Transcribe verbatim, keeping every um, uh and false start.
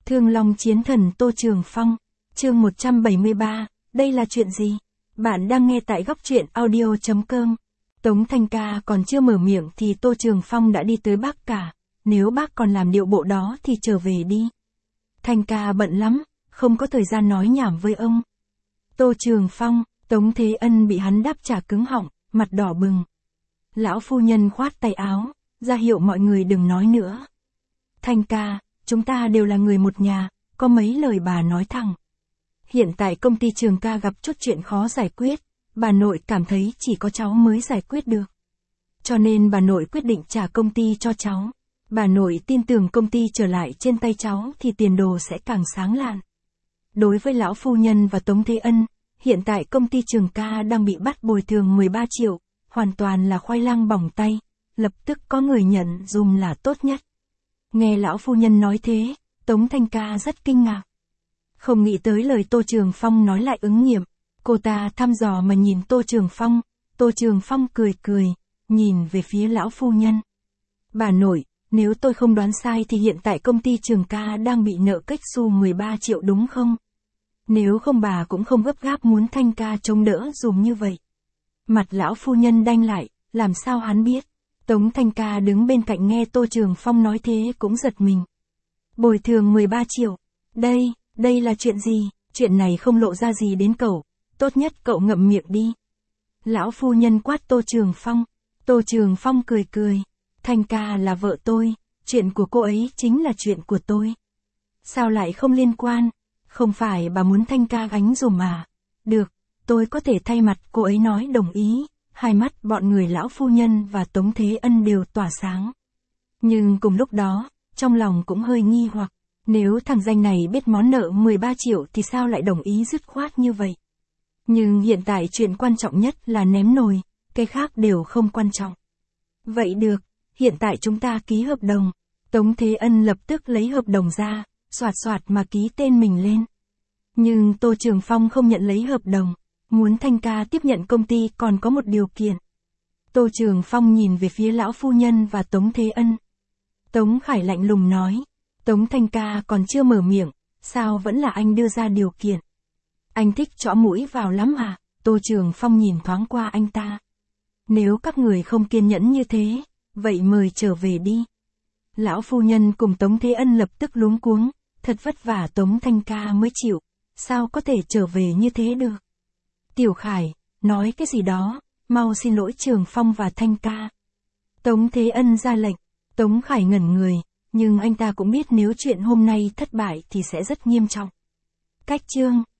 Thương Long Chiến Thần Tô Trường Phong, chương một trăm bảy mươi ba, đây là chuyện gì? Bạn đang nghe tại góc truyện audio chấm com. Tống Thanh Ca còn chưa mở miệng thì Tô Trường Phong đã đi tới bác cả, nếu bác còn làm điệu bộ đó thì trở về đi. Thanh Ca bận lắm, không có thời gian nói nhảm với ông. Tô Trường Phong, Tống Thế Ân bị hắn đáp trả cứng họng, mặt đỏ bừng. Lão phu nhân khoát tay áo, ra hiệu mọi người đừng nói nữa. Thanh Ca, chúng ta đều là người một nhà, có mấy lời bà nói thẳng. Hiện tại công ty Trường Ca gặp chút chuyện khó giải quyết, bà nội cảm thấy chỉ có cháu mới giải quyết được. Cho nên bà nội quyết định trả công ty cho cháu. Bà nội tin tưởng công ty trở lại trên tay cháu thì tiền đồ sẽ càng sáng lạn. Đối với lão phu nhân và Tống Thế Ân, hiện tại công ty Trường Ca đang bị bắt bồi thường mười ba triệu, hoàn toàn là khoai lang bỏng tay, lập tức có người nhận dùm là tốt nhất. Nghe lão phu nhân nói thế, Tống Thanh Ca rất kinh ngạc. Không nghĩ tới lời Tô Trường Phong nói lại ứng nghiệm, cô ta thăm dò mà nhìn Tô Trường Phong, Tô Trường Phong cười cười, nhìn về phía lão phu nhân. Bà nội, nếu tôi không đoán sai thì hiện tại công ty Trường Ca đang bị nợ cách xu mười ba triệu đúng không? Nếu không bà cũng không gấp gáp muốn Thanh Ca chống đỡ dùm như vậy. Mặt lão phu nhân đanh lại, làm sao hắn biết? Tống Thanh Ca đứng bên cạnh nghe Tô Trường Phong nói thế cũng giật mình. Bồi thường mười ba triệu. Đây, đây là chuyện gì? Chuyện này không lộ ra gì đến cậu. Tốt nhất cậu ngậm miệng đi. Lão phu nhân quát Tô Trường Phong. Tô Trường Phong cười cười. Thanh Ca là vợ tôi. Chuyện của cô ấy chính là chuyện của tôi. Sao lại không liên quan? Không phải bà muốn Thanh Ca gánh dùm à? Được, tôi có thể thay mặt cô ấy nói đồng ý. Hai mắt bọn người lão phu nhân và Tống Thế Ân đều tỏa sáng. Nhưng cùng lúc đó, trong lòng cũng hơi nghi hoặc, nếu thằng danh này biết món nợ mười ba triệu thì sao lại đồng ý dứt khoát như vậy. Nhưng hiện tại chuyện quan trọng nhất là ném nồi, cái khác đều không quan trọng. Vậy được, hiện tại chúng ta ký hợp đồng. Tống Thế Ân lập tức lấy hợp đồng ra, soạt soạt mà ký tên mình lên. Nhưng Tô Trường Phong không nhận lấy hợp đồng. Muốn Thanh Ca tiếp nhận công ty còn có một điều kiện. Tô Trường Phong nhìn về phía lão phu nhân và Tống Thế Ân. Tống Khải lạnh lùng nói. Tống Thanh Ca còn chưa mở miệng, sao vẫn là anh đưa ra điều kiện. Anh thích chõ mũi vào lắm à? Tô Trường Phong nhìn thoáng qua anh ta. Nếu các người không kiên nhẫn như thế, vậy mời trở về đi. Lão phu nhân cùng Tống Thế Ân lập tức luống cuống, thật vất vả Tống Thanh Ca mới chịu, sao có thể trở về như thế được. Tiểu Khải, nói cái gì đó, mau xin lỗi Trường Phong và Thanh Ca. Tống Thế Ân ra lệnh, Tống Khải ngẩn người, nhưng anh ta cũng biết nếu chuyện hôm nay thất bại thì sẽ rất nghiêm trọng. Cách chương